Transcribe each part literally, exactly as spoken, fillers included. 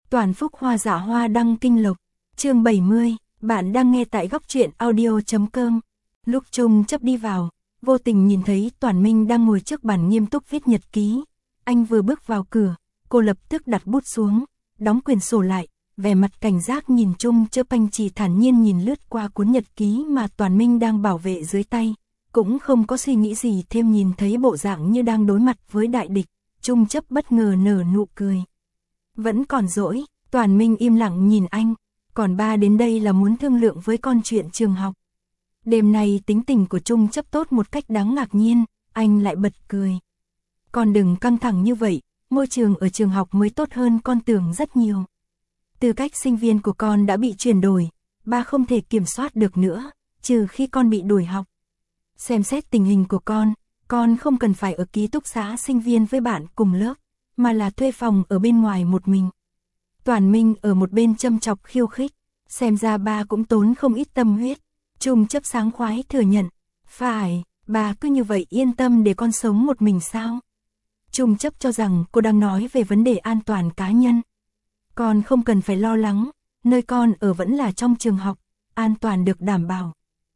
Toàn Phúc Hoa Dạ Hoa Đăng Kinh Lộc, chương bảy mươi, bạn đang nghe tại góc truyện audio chấm com. Lúc Trung Chấp đi vào, vô tình nhìn thấy Toàn Minh đang ngồi trước bàn nghiêm túc viết nhật ký. Anh vừa bước vào cửa, cô lập tức đặt bút xuống, đóng quyển sổ lại, vẻ mặt cảnh giác nhìn Trung Chấp. Anh chỉ thản nhiên nhìn lướt qua cuốn nhật ký mà Toàn Minh đang bảo vệ dưới tay, cũng không có suy nghĩ gì thêm. Nhìn thấy bộ dạng như đang đối mặt với đại địch, Trung Chấp bất ngờ nở nụ cười. Vẫn còn dỗi, Toàn Minh im lặng nhìn anh, còn ba đến đây là muốn thương lượng với con chuyện trường học. Đêm nay tính tình của Trung Chấp tốt một cách đáng ngạc nhiên, anh lại bật cười. Con đừng căng thẳng như vậy, môi trường ở trường học mới tốt hơn con tưởng rất nhiều. Tư cách sinh viên của con đã bị chuyển đổi, ba không thể kiểm soát được nữa, trừ khi con bị đuổi học. Xem xét tình hình của con, con không cần phải ở ký túc xá sinh viên với bạn cùng lớp, mà là thuê phòng ở bên ngoài một mình. Toàn Minh ở một bên châm chọc khiêu khích, xem ra ba cũng tốn không ít tâm huyết. Trung Chấp sáng khoái thừa nhận, phải, bà cứ như vậy yên tâm để con sống một mình sao? Trung Chấp cho rằng cô đang nói về vấn đề an toàn cá nhân. Con không cần phải lo lắng, nơi con ở vẫn là trong trường học, an toàn được đảm bảo.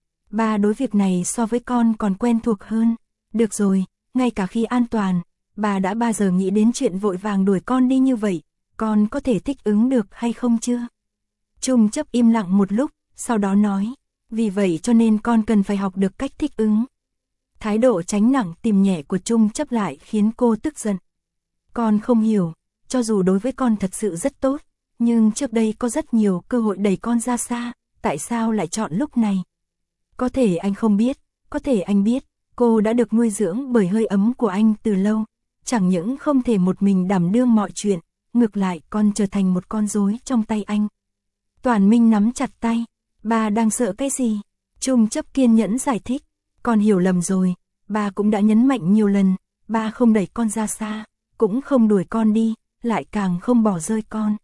Ba đối việc này so với con còn quen thuộc hơn. Được rồi, ngay cả khi an toàn, bà đã bao giờ nghĩ đến chuyện vội vàng đuổi con đi như vậy, con có thể thích ứng được hay không chưa? Trung Chấp im lặng một lúc, sau đó nói, vì vậy cho nên con cần phải học được cách thích ứng. Thái độ tránh nặng tìm nhẹ của Trung Chấp lại khiến cô tức giận. Con không hiểu, cho dù đối với con thật sự rất tốt, nhưng trước đây có rất nhiều cơ hội đẩy con ra xa, tại sao lại chọn lúc này? Có thể anh không biết, có thể anh biết, cô đã được nuôi dưỡng bởi hơi ấm của anh từ lâu, chẳng những không thể một mình đảm đương mọi chuyện, ngược lại con trở thành một con rối trong tay anh. Toàn Minh nắm chặt tay, ba đang sợ cái gì? Trung Chấp kiên nhẫn giải thích, con hiểu lầm rồi, ba cũng đã nhấn mạnh nhiều lần, ba không đẩy con ra xa, cũng không đuổi con đi, lại càng không bỏ rơi con.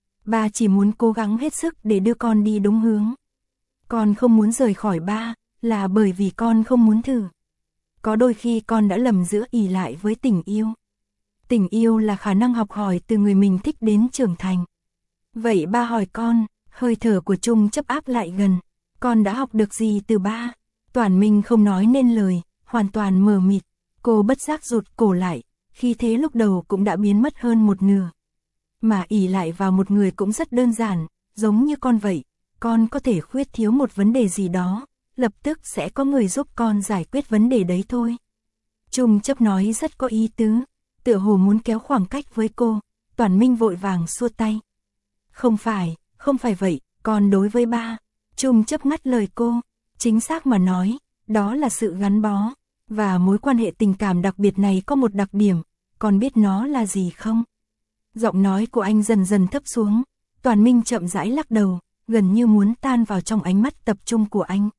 Ba chỉ muốn cố gắng hết sức để đưa con đi đúng hướng. Con không muốn rời khỏi ba, là bởi vì con không muốn thử. Có đôi khi con đã lầm giữa ỷ lại với tình yêu. Tình yêu là khả năng học hỏi từ người mình thích đến trưởng thành. Vậy ba hỏi con, hơi thở của Trung Chấp áp lại gần, con đã học được gì từ ba? Toàn Minh không nói nên lời, hoàn toàn mờ mịt. Cô bất giác rụt cổ lại, khi thế lúc đầu cũng đã biến mất hơn một nửa. Mà ỷ lại vào một người cũng rất đơn giản, giống như con vậy. Con có thể khuyết thiếu một vấn đề gì đó, lập tức sẽ có người giúp con giải quyết vấn đề đấy thôi. Trung Chấp nói rất có ý tứ, tựa hồ muốn kéo khoảng cách với cô. Toàn Minh vội vàng xua tay. Không phải, không phải vậy, con đối với ba. Trung Chấp ngắt lời cô, chính xác mà nói, đó là sự gắn bó. Và mối quan hệ tình cảm đặc biệt này có một đặc điểm, con biết nó là gì không? Giọng nói của anh dần dần thấp xuống, Toàn Minh chậm rãi lắc đầu, gần như muốn tan vào trong ánh mắt tập trung của anh.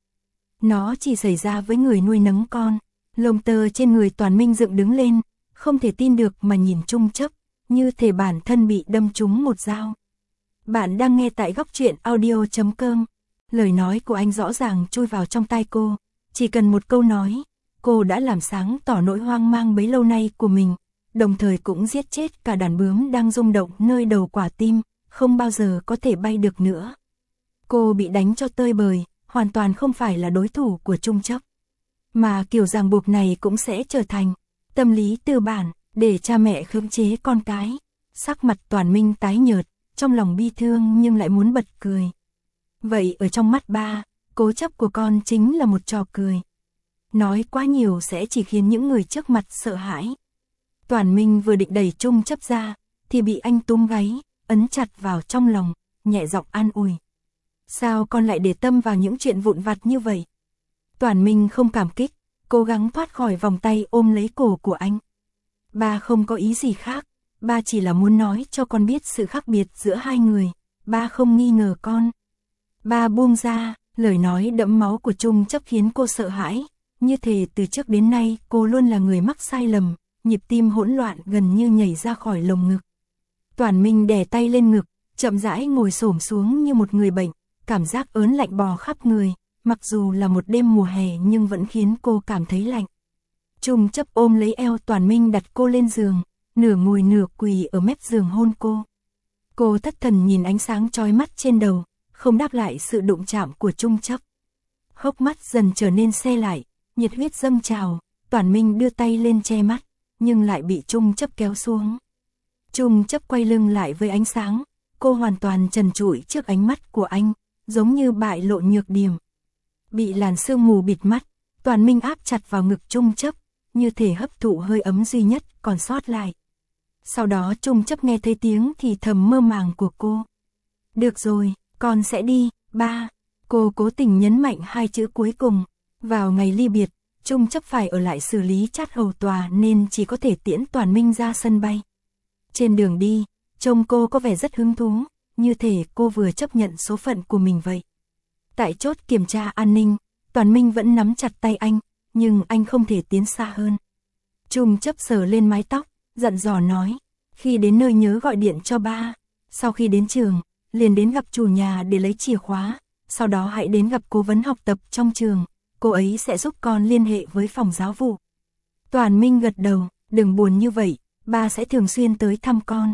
Nó chỉ xảy ra với người nuôi nấng con. Lông tơ trên người Toàn Minh dựng đứng lên, không thể tin được mà nhìn Trung Chấp, như thể bản thân bị đâm trúng một dao. Bạn đang nghe tại góc truyện audio chấm com. Lời nói của anh rõ ràng chui vào trong tai cô, chỉ cần một câu nói, cô đã làm sáng tỏ nỗi hoang mang bấy lâu nay của mình, đồng thời cũng giết chết cả đàn bướm đang rung động nơi đầu quả tim, không bao giờ có thể bay được nữa. Cô bị đánh cho tơi bời, hoàn toàn không phải là đối thủ của Trung Chấp. Mà kiểu ràng buộc này cũng sẽ trở thành tâm lý tư bản, để cha mẹ khống chế con cái. Sắc mặt Toàn Minh tái nhợt, trong lòng bi thương nhưng lại muốn bật cười. Vậy ở trong mắt ba, cố chấp của con chính là một trò cười. Nói quá nhiều sẽ chỉ khiến những người trước mặt sợ hãi. Toàn Minh vừa định đẩy Trung Chấp ra, thì bị anh túm gáy, ấn chặt vào trong lòng, nhẹ giọng an ủi. Sao con lại để tâm vào những chuyện vụn vặt như vậy? Toàn Minh không cảm kích, cố gắng thoát khỏi vòng tay ôm lấy cổ của anh. Ba không có ý gì khác, ba chỉ là muốn nói cho con biết sự khác biệt giữa hai người, ba không nghi ngờ con. Ba buông ra, lời nói đẫm máu của Trung Chấp khiến cô sợ hãi, như thể từ trước đến nay cô luôn là người mắc sai lầm, nhịp tim hỗn loạn gần như nhảy ra khỏi lồng ngực. Toàn Minh đè tay lên ngực, chậm rãi ngồi xổm xuống như một người bệnh, cảm giác ớn lạnh bò khắp người, mặc dù là một đêm mùa hè nhưng vẫn khiến cô cảm thấy lạnh. Trung Chấp ôm lấy eo Toàn Minh đặt cô lên giường, nửa ngồi nửa quỳ ở mép giường hôn cô. Cô thất thần nhìn ánh sáng chói mắt trên đầu, không đáp lại sự đụng chạm của Trung Chấp. Hốc mắt dần trở nên se lại, nhiệt huyết dâng trào, Toản Minh đưa tay lên che mắt, nhưng lại bị Trung Chấp kéo xuống. Trung Chấp quay lưng lại với ánh sáng, cô hoàn toàn trần trụi trước ánh mắt của anh, giống như bại lộ nhược điểm. Bị làn sương mù bịt mắt, Toản Minh áp chặt vào ngực Trung Chấp, như thể hấp thụ hơi ấm duy nhất còn sót lại. Sau đó Trung Chấp nghe thấy tiếng thì thầm mơ màng của cô. Được rồi, con sẽ đi, ba. Cô cố tình nhấn mạnh hai chữ cuối cùng. Vào ngày ly biệt, Trung Chấp phải ở lại xử lý chát hầu tòa nên chỉ có thể tiễn Toản Minh ra sân bay. Trên đường đi, trông cô có vẻ rất hứng thú, như thể cô vừa chấp nhận số phận của mình vậy. Tại chốt kiểm tra an ninh, Toản Minh vẫn nắm chặt tay anh, nhưng anh không thể tiến xa hơn. Trung Chấp sờ lên mái tóc, dặn dò nói, khi đến nơi nhớ gọi điện cho ba. Sau khi đến trường, liền đến gặp chủ nhà để lấy chìa khóa, sau đó hãy đến gặp cố vấn học tập trong trường, cô ấy sẽ giúp con liên hệ với phòng giáo vụ. Toản Minh gật đầu, đừng buồn như vậy, ba sẽ thường xuyên tới thăm con.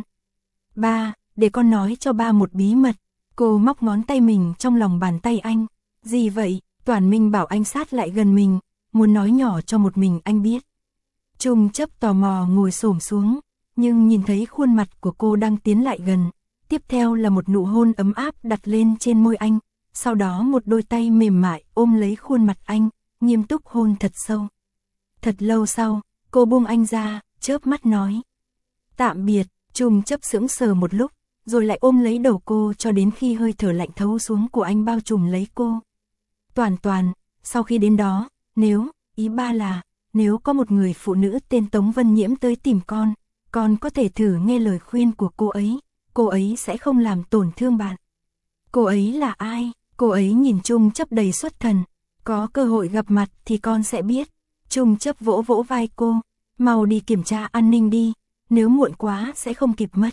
Ba, để con nói cho ba một bí mật. Cô móc ngón tay mình trong lòng bàn tay anh. Gì vậy? Toản Minh bảo anh sát lại gần mình, muốn nói nhỏ cho một mình anh biết. Trung Chấp tò mò ngồi xổm xuống, nhưng nhìn thấy khuôn mặt của cô đang tiến lại gần. Tiếp theo là một nụ hôn ấm áp đặt lên trên môi anh, sau đó một đôi tay mềm mại ôm lấy khuôn mặt anh, nghiêm túc hôn thật sâu. Thật lâu sau, cô buông anh ra, chớp mắt nói. Tạm biệt. Trung Chấp sững sờ một lúc, rồi lại ôm lấy đầu cô cho đến khi hơi thở lạnh thấu xuống của anh bao trùm lấy cô. Toàn Toàn, sau khi đến đó, nếu, ý ba là, nếu có một người phụ nữ tên Tống Vân Nhiễm tới tìm con, con có thể thử nghe lời khuyên của cô ấy, cô ấy sẽ không làm tổn thương bạn. Cô ấy là ai? Cô ấy nhìn Trung Chấp đầy xuất thần. Có cơ hội gặp mặt thì con sẽ biết. Trung Chấp vỗ vỗ vai cô, mau đi kiểm tra an ninh đi, nếu muộn quá sẽ không kịp mất.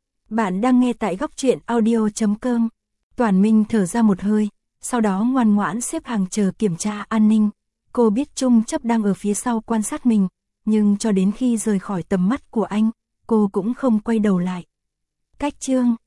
Bạn đang nghe tại góc truyện audio chấm com. Toản Minh thở ra một hơi, sau đó ngoan ngoãn xếp hàng chờ kiểm tra an ninh. Cô biết Trung Chấp đang ở phía sau quan sát mình, nhưng cho đến khi rời khỏi tầm mắt của anh, cô cũng không quay đầu lại. Cách chương